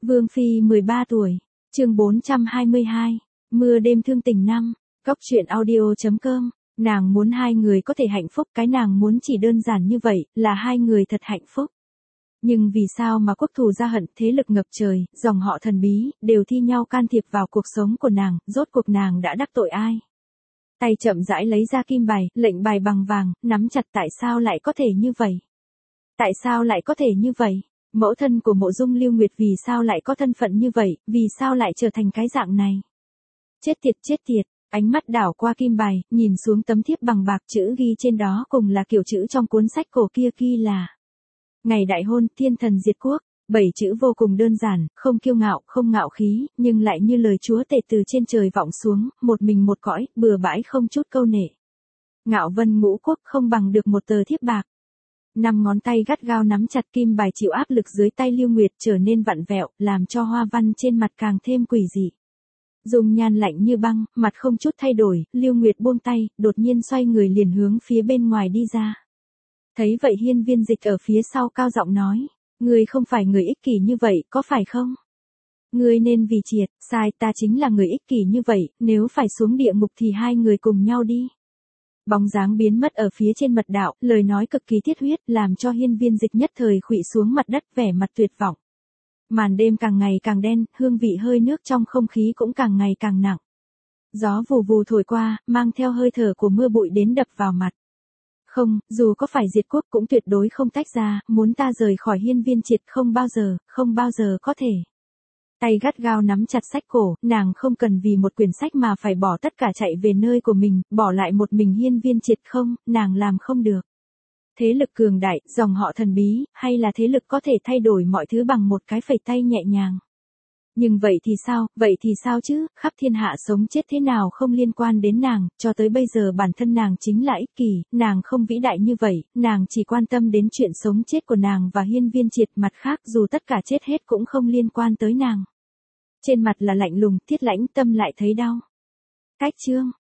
Vương Phi 13 tuổi, chương 422, mưa đêm thương tình năm, Cóc truyện audio.com, nàng muốn hai người có thể hạnh phúc, cái nàng muốn chỉ đơn giản như vậy, là hai người thật hạnh phúc. Nhưng vì sao mà quốc thù gia hận, thế lực ngập trời, dòng họ thần bí, đều thi nhau can thiệp vào cuộc sống của nàng, rốt cuộc nàng đã đắc tội ai? Tay chậm rãi lấy ra kim bài, lệnh bài bằng vàng, nắm chặt. Tại sao lại có thể như vậy? Tại sao lại có thể như vậy? Mẫu thân của Mộ Dung Lưu Nguyệt vì sao lại có thân phận như vậy, vì sao lại trở thành cái dạng này? Chết tiệt, ánh mắt đảo qua kim bài, nhìn xuống tấm thiếp bằng bạc, chữ ghi trên đó cùng là kiểu chữ trong cuốn sách cổ kia, ghi là ngày đại hôn, thiên thần diệt quốc. 7 chữ vô cùng đơn giản, không kiêu ngạo, không ngạo khí, nhưng lại như lời chúa tể từ trên trời vọng xuống, một mình một cõi, bừa bãi không chút câu nệ. Ngạo vân ngũ quốc không bằng được một tờ thiếp bạc. 5 ngón tay gắt gao nắm chặt kim bài, chịu áp lực dưới tay Lưu Nguyệt trở nên vặn vẹo, làm cho hoa văn trên mặt càng thêm quỷ dị. Dung nhan lạnh như băng, mặt không chút thay đổi, Lưu Nguyệt buông tay, đột nhiên xoay người liền hướng phía bên ngoài đi ra. Thấy vậy Hiên Viên Dịch ở phía sau cao giọng nói, ngươi không phải người ích kỷ như vậy, có phải không? Ngươi nên vì triệt, sai, ta chính là người ích kỷ như vậy, nếu phải xuống địa ngục thì hai người cùng nhau đi. Bóng dáng biến mất ở phía trên mật đạo, lời nói cực kỳ thiết huyết, làm cho Hiên Viên Dịch nhất thời khuỵu xuống mặt đất, vẻ mặt tuyệt vọng. Màn đêm càng ngày càng đen, hương vị hơi nước trong không khí cũng càng ngày càng nặng. Gió vù vù thổi qua, mang theo hơi thở của mưa bụi đến đập vào mặt. Không, dù có phải diệt quốc cũng tuyệt đối không tách ra, muốn ta rời khỏi Hiên Viên Triệt không bao giờ có thể. Tay gắt gao nắm chặt sách cổ, nàng không cần vì một quyển sách mà phải bỏ tất cả chạy về nơi của mình, bỏ lại một mình Hiên Viên Triệt, không, nàng làm không được. Thế lực cường đại, dòng họ thần bí, hay là thế lực có thể thay đổi mọi thứ bằng một cái phẩy tay nhẹ nhàng. Nhưng vậy thì sao chứ, khắp thiên hạ sống chết thế nào không liên quan đến nàng, cho tới bây giờ bản thân nàng chính là ích kỷ, nàng không vĩ đại như vậy, nàng chỉ quan tâm đến chuyện sống chết của nàng và Hiên Viên Triệt, mặt khác dù tất cả chết hết cũng không liên quan tới nàng. Trên mặt là lạnh lùng, thiết lãnh, tâm lại thấy đau. Cách chương